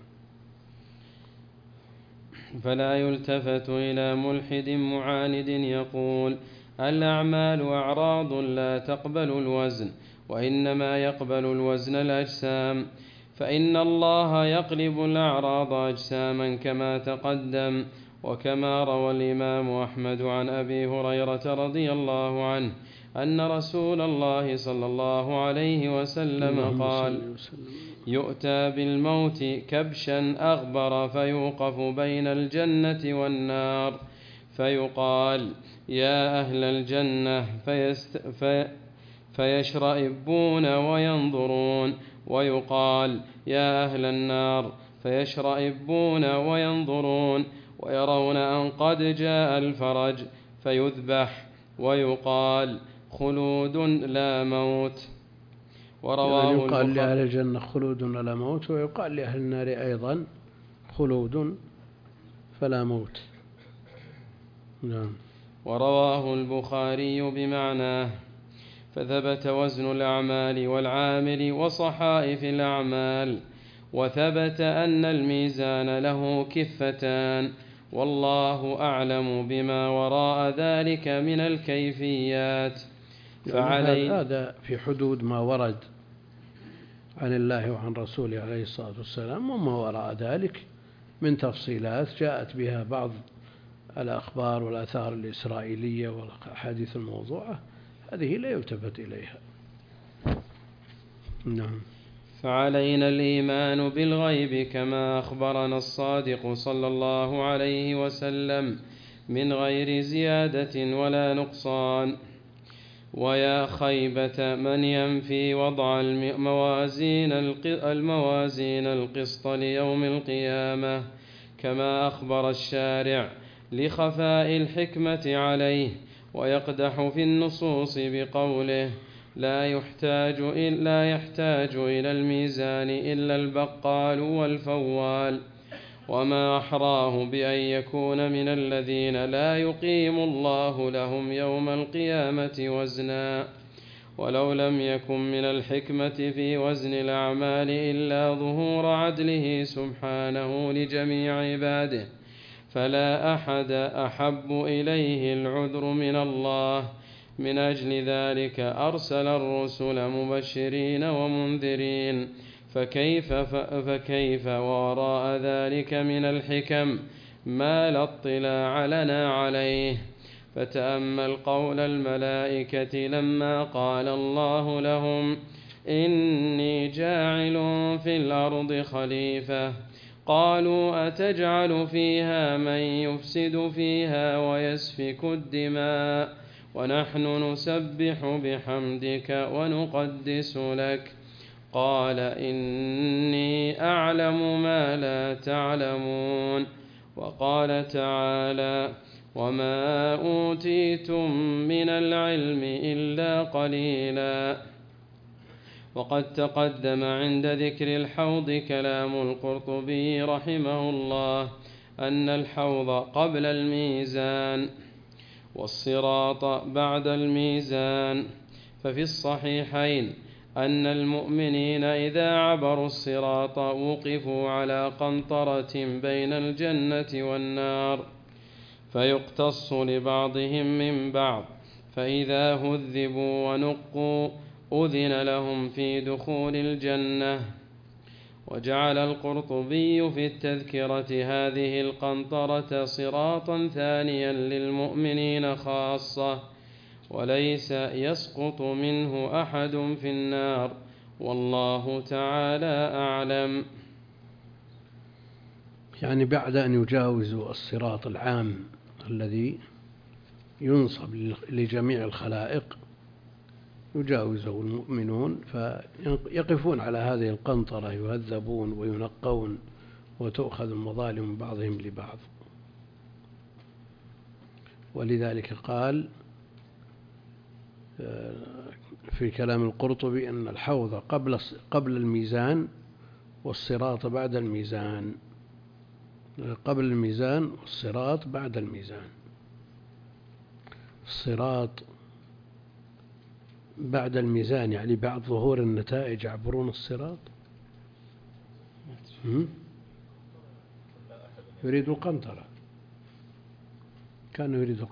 S2: فلا يلتفت إلى ملحد معاند يقول: الأعمال أعراض لا تقبل الوزن، وإنما يقبل الوزن الأجسام. فإن الله يقلب الأعراض أجساما كما تقدم. وكما روى الإمام أحمد عن أبي هريرة رضي الله عنه أن رسول الله صلى الله عليه وسلم قال: يؤتى بالموت كبشا أغبر فيوقف بين الجنة والنار فيقال: يا أهل الجنة، فيشرئبون وينظرون، ويقال: يا أهل النار، فيشرئبون وينظرون، ويرون أن قد جاء الفرج فيذبح، ويقال: خلود لا موت. ورواه
S1: يعني يقال
S2: البخاري.
S1: لأهل الجنة خلود لا موت، ويقال لأهل النار أيضا خلود فلا موت. نعم.
S2: ورواه البخاري بمعناه. فثبت وزن الأعمال والعامل وصحائف الأعمال، وثبت أن الميزان له كفتان، والله أعلم بما وراء ذلك من الكيفيات.
S1: يعني هذا في حدود ما ورد عن الله وعن رسوله عليه الصلاة والسلام، وما وراء ذلك من تفصيلات جاءت بها بعض الأخبار والآثار الإسرائيلية والأحاديث الموضوعة، هذه لا يلتفت إليها. نعم.
S2: فعلينا الإيمان بالغيب كما أخبرنا الصادق صلى الله عليه وسلم من غير زيادة ولا نقصان. ويا خيبة من ينفي وضع الموازين القسط ليوم القيامة، كما أخبر الشارع لخفاء الحكمة عليه، ويقدح في النصوص بقوله: لا يحتاج إلى الميزان إلا البقال والفوال. وما أحراه بأن يكون من الذين لا يقيم الله لهم يوم القيامة وزنا. ولو لم يكن من الحكمة في وزن الأعمال إلا ظهور عدله سبحانه لجميع عباده، فلا أحد أحب إليه العذر من الله. من أجل ذلك أرسل الرسل مبشرين ومنذرين. فكيف وراء ذلك من الحكم ما لا اطلاع لنا عليه. فتأمل قول الملائكة لما قال الله لهم: إني جاعل في الأرض خليفة، قالوا: أتجعل فيها من يفسد فيها ويسفك الدماء ونحن نسبح بحمدك ونقدس لك؟ قال: إني أعلم ما لا تعلمون. وقال تعالى: وما أوتيتم من العلم إلا قليلا. وقد تقدم عند ذكر الحوض كلام القرطبي رحمه الله أن الحوض قبل الميزان والصراط بعد الميزان. ففي الصحيحين أن المؤمنين إذا عبروا الصراط وقفوا على قنطرة بين الجنة والنار، فيقتص لبعضهم من بعض، فإذا هذبوا ونقوا أذن لهم في دخول الجنة. وجعل القرطبي في التذكرة هذه القنطرة صراطا ثانيا للمؤمنين خاصة، وليس يسقط منه أحد في النار، والله تعالى أعلم.
S1: يعني بعد أن يجاوزوا الصراط العام الذي ينصب لجميع الخلائق، يجاوزه المؤمنون فيقفون على هذه القنطرة، يهذبون وينقون وتؤخذ المظالم بعضهم لبعض. ولذلك قال في كلام القرطبي أن الحوض قبل الميزان والصراط بعد الميزان، قبل الميزان والصراط بعد الميزان. الصراط بعد الميزان يعني بعد ظهور النتائج يعبرون الصراط. يريد القنطرة، كانوا يريدوا